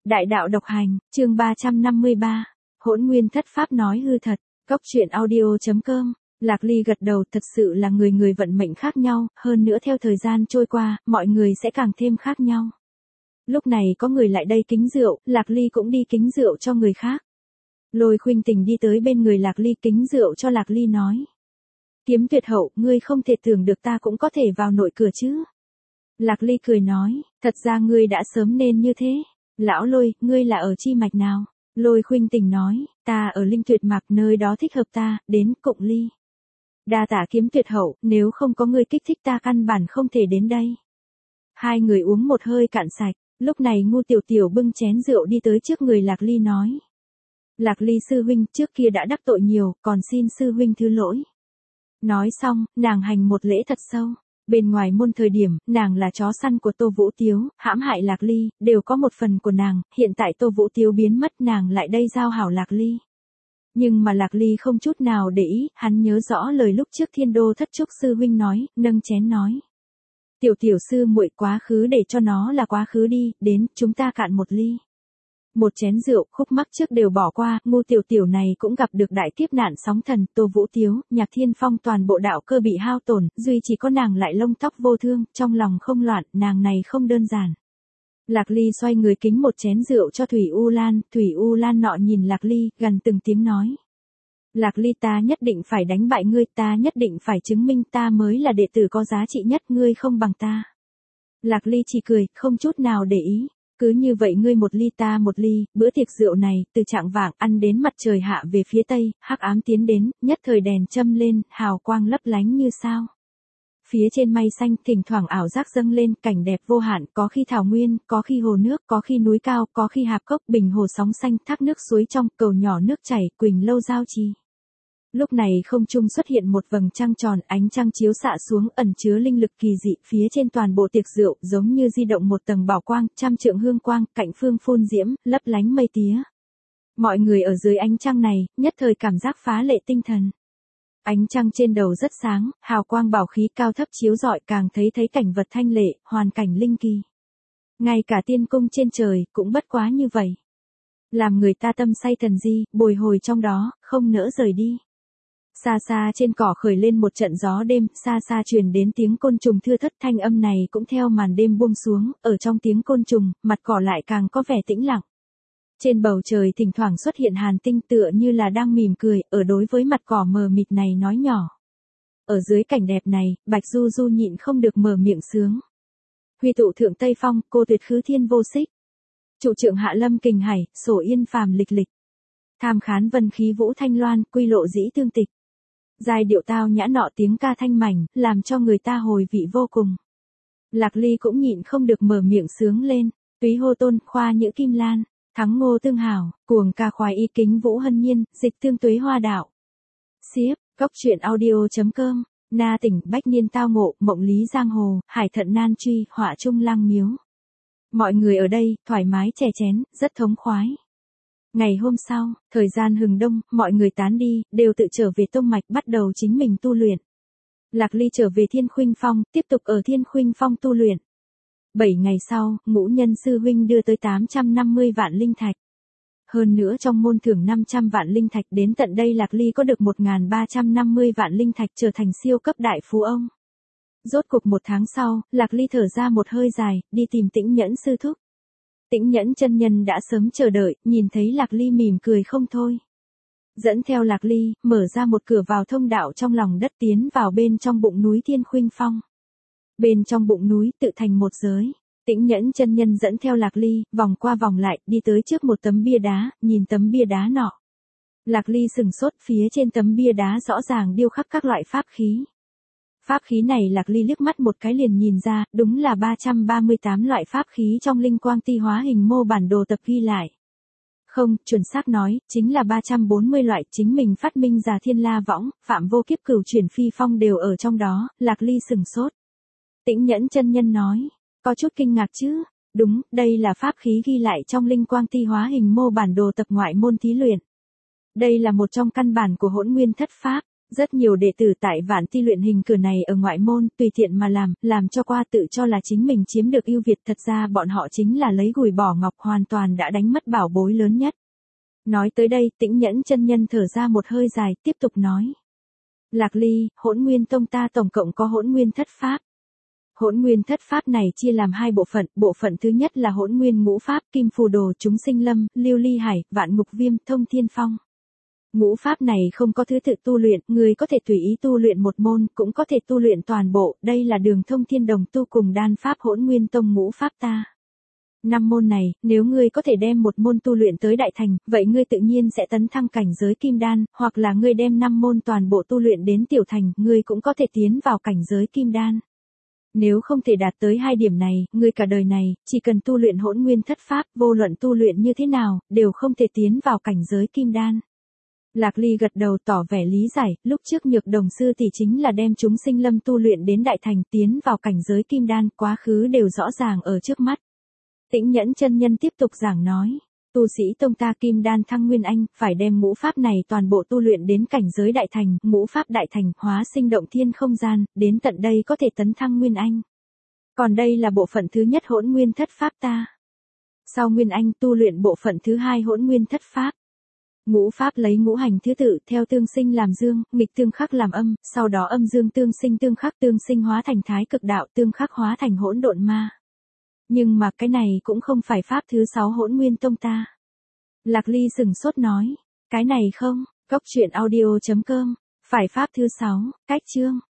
Đại đạo độc hành, chương 353. Hỗn nguyên thất pháp nói hư thật. Cốc truyện audio.com. Lạc Ly gật đầu, thật sự là người người vận mệnh khác nhau, hơn nữa theo thời gian trôi qua, mọi người sẽ càng thêm khác nhau. Lúc này có người lại đây kính rượu, Lạc Ly cũng đi kính rượu cho người khác. Lôi Khuynh Tình đi tới bên người Lạc Ly kính rượu cho Lạc Ly nói. Kiếm Tuyệt hậu, ngươi không thể tưởng được ta cũng có thể vào nội cửa chứ. Lạc Ly cười nói, thật ra ngươi đã sớm nên như thế. Lão Lôi, ngươi là ở chi mạch nào? Lôi Khuynh Tình nói, ta ở Linh Tuyệt Mạc, nơi đó thích hợp ta, đến Cụng Ly. Đa tạ Kiếm Tuyệt hậu, nếu không có ngươi kích thích ta căn bản không thể đến đây. Hai người uống một hơi cạn sạch, lúc này Ngu Tiểu Tiểu bưng chén rượu đi tới trước người Lạc Ly nói. Lạc Ly sư huynh, trước kia đã đắc tội nhiều, còn xin sư huynh thứ lỗi. Nói xong, nàng hành một lễ thật sâu. Bên ngoài môn thời điểm, nàng là chó săn của Tô Vũ Tiếu, hãm hại Lạc Ly, đều có một phần của nàng, hiện tại Tô Vũ Tiếu biến mất, nàng lại đây giao hảo Lạc Ly. Nhưng mà Lạc Ly không chút nào để ý, hắn nhớ rõ lời lúc trước Thiên Đô Thất Trúc sư huynh nói, nâng chén nói. Tiểu tiểu sư muội, quá khứ để cho nó là quá khứ đi, đến, chúng ta cạn một ly. Một chén rượu, khúc mắc trước đều bỏ qua, Ngu Tiểu Tiểu này cũng gặp được đại kiếp nạn sóng thần, Tô Vũ Tiếu, Nhạc Thiên Phong toàn bộ đạo cơ bị hao tổn, duy chỉ có nàng lại lông tóc vô thương, trong lòng không loạn, nàng này không đơn giản. Lạc Ly xoay người kính một chén rượu cho Thủy U Lan nọ nhìn Lạc Ly, gần từng tiếng nói. Lạc Ly, ta nhất định phải đánh bại ngươi, ta nhất định phải chứng minh ta mới là đệ tử có giá trị nhất, ngươi không bằng ta. Lạc Ly chỉ cười, không chút nào để ý. Cứ như vậy ngươi một ly ta một ly, bữa tiệc rượu này, từ trạng vạng ăn đến mặt trời hạ về phía tây, hắc ám tiến đến, nhất thời đèn châm lên, hào quang lấp lánh như sao. Phía trên mây xanh thỉnh thoảng ảo giác dâng lên, cảnh đẹp vô hạn, có khi thảo nguyên, có khi hồ nước, có khi núi cao, có khi hạp cốc, bình hồ sóng xanh, thác nước suối trong, cầu nhỏ nước chảy, quỳnh lâu giao trì. Lúc này không trung xuất hiện một vầng trăng tròn, ánh trăng chiếu xạ xuống ẩn chứa linh lực kỳ dị, phía trên toàn bộ tiệc rượu giống như di động một tầng bảo quang, trăm trượng hương quang, cạnh phương phun diễm, lấp lánh mây tía. Mọi người ở dưới ánh trăng này, nhất thời cảm giác phá lệ tinh thần. Ánh trăng trên đầu rất sáng, hào quang bảo khí cao thấp chiếu rọi, càng thấy cảnh vật thanh lệ, hoàn cảnh linh kỳ. Ngay cả tiên cung trên trời cũng bất quá như vậy. Làm người ta tâm say thần di, bồi hồi trong đó, không nỡ rời đi. Xa xa trên cỏ khởi lên một trận gió đêm, xa xa truyền đến tiếng côn trùng thưa thất, thanh âm này cũng theo màn đêm buông xuống, ở trong tiếng côn trùng, mặt cỏ lại càng có vẻ tĩnh lặng. Trên bầu trời thỉnh thoảng xuất hiện hàn tinh tựa như là đang mỉm cười, ở đối với mặt cỏ mờ mịt này nói nhỏ. Ở dưới cảnh đẹp này, Bạch Du Du nhịn không được mở miệng sướng. Huy tụ thượng Tây Phong, cô tuyệt khứ thiên vô xích. Trụ trượng hạ lâm kình hải, sổ yên phàm lịch lịch. Tham khán vân khí vũ thanh loan, quy lộ dĩ tương tịch. Giai điệu tao nhã nọ tiếng ca thanh mảnh, làm cho người ta hồi vị vô cùng. Lạc Ly cũng nhịn không được mở miệng sướng lên, túy hô tôn, khoa nhữ kim lan, thắng ngô tương hảo, cuồng ca khoái y kính vũ hân nhiên, dịch tương tuế hoa đạo. Siếp, cốc truyện audio.com, na tỉnh bách niên tao ngộ, mộng lý giang hồ, hải thận nan truy, họa trung lang miếu. Mọi người ở đây, thoải mái chè chén, rất thống khoái. Ngày hôm sau, thời gian hừng đông, mọi người tán đi, đều tự trở về tông mạch bắt đầu chính mình tu luyện. Lạc Ly trở về Thiên Khuynh Phong, tiếp tục ở Thiên Khuynh Phong tu luyện. 7 ngày sau, Ngũ Nhân sư huynh đưa tới 850 vạn linh thạch. Hơn nữa trong môn thưởng 500 vạn linh thạch, đến tận đây Lạc Ly có được 1350 vạn linh thạch, trở thành siêu cấp đại phú ông. Rốt cục 1 tháng sau, Lạc Ly thở ra một hơi dài, đi tìm Tĩnh Nhẫn sư thúc. Tĩnh Nhẫn chân nhân đã sớm chờ đợi, nhìn thấy Lạc Ly mỉm cười không thôi. Dẫn theo Lạc Ly, mở ra một cửa vào thông đạo trong lòng đất tiến vào bên trong bụng núi Thiên Khuynh Phong. Bên trong bụng núi tự thành một giới. Tĩnh Nhẫn chân nhân dẫn theo Lạc Ly, vòng qua vòng lại, đi tới trước một tấm bia đá, nhìn tấm bia đá nọ. Lạc Ly sừng sốt, phía trên tấm bia đá rõ ràng điêu khắc các loại pháp khí. Pháp khí này Lạc Ly liếc mắt một cái liền nhìn ra, đúng là 338 loại pháp khí trong linh quang ti hóa hình mô bản đồ tập ghi lại. Không, chuẩn xác nói, chính là 340 loại, chính mình phát minh ra Thiên La Võng, Phạm Vô Kiếp Cửu Chuyển Phi Phong đều ở trong đó. Lạc Ly sừng sốt. Tĩnh Nhẫn chân nhân nói, có chút kinh ngạc chứ, đúng, đây là pháp khí ghi lại trong linh quang ti hóa hình mô bản đồ tập ngoại môn thí luyện. Đây là một trong căn bản của hỗn nguyên thất pháp. Rất nhiều đệ tử tại Vạn Ti luyện hình cửa này ở ngoại môn, tùy tiện mà làm cho qua tự cho là chính mình chiếm được ưu việt, thật ra bọn họ chính là lấy gùi bỏ ngọc, hoàn toàn đã đánh mất bảo bối lớn nhất. Nói tới đây, Tĩnh Nhẫn chân nhân thở ra một hơi dài, tiếp tục nói. Lạc Ly, Hỗn Nguyên Tông ta tổng cộng có Hỗn Nguyên thất pháp. Hỗn Nguyên thất pháp này chia làm hai bộ phận thứ nhất là Hỗn Nguyên ngũ pháp, Kim Phù Đồ, Chúng Sinh Lâm, Lưu Ly Hải, Vạn Ngục Viêm, Thông Thiên Phong. Ngũ pháp này không có thứ tự tu luyện, người có thể tùy ý tu luyện một môn, cũng có thể tu luyện toàn bộ, đây là đường thông thiên đồng tu cùng đan pháp Hỗn Nguyên Tông ngũ pháp ta. 5 môn này, nếu ngươi có thể đem một môn tu luyện tới đại thành, vậy ngươi tự nhiên sẽ tấn thăng cảnh giới kim đan, hoặc là ngươi đem 5 môn toàn bộ tu luyện đến tiểu thành, ngươi cũng có thể tiến vào cảnh giới kim đan. Nếu không thể đạt tới hai điểm này, ngươi cả đời này, chỉ cần tu luyện Hỗn Nguyên thất pháp, vô luận tu luyện như thế nào, đều không thể tiến vào cảnh giới kim đan. Lạc Ly gật đầu tỏ vẻ lý giải, lúc trước Nhược Đồng sư tỷ chính là đem Chúng Sinh Lâm tu luyện đến đại thành, tiến vào cảnh giới kim đan, quá khứ đều rõ ràng ở trước mắt. Tĩnh Nhẫn chân nhân tiếp tục giảng nói, tu sĩ tông ta kim đan thăng nguyên anh, phải đem ngũ pháp này toàn bộ tu luyện đến cảnh giới đại thành, ngũ pháp đại thành, hóa sinh động thiên không gian, đến tận đây có thể tấn thăng nguyên anh. Còn đây là bộ phận thứ nhất Hỗn Nguyên thất pháp ta. Sau nguyên anh tu luyện bộ phận thứ hai Hỗn Nguyên thất pháp. Ngũ pháp lấy ngũ hành thứ tự, theo tương sinh làm dương, nghịch tương khắc làm âm, sau đó âm dương tương sinh hóa thành thái cực đạo, tương khắc hóa thành hỗn độn ma. Nhưng mà cái này cũng không phải pháp thứ 6 Hỗn Nguyên Tông ta. Lạc Ly sừng sốt nói, cái này không, Cốc Truyện Audio.com, phải pháp thứ 6, cách chương.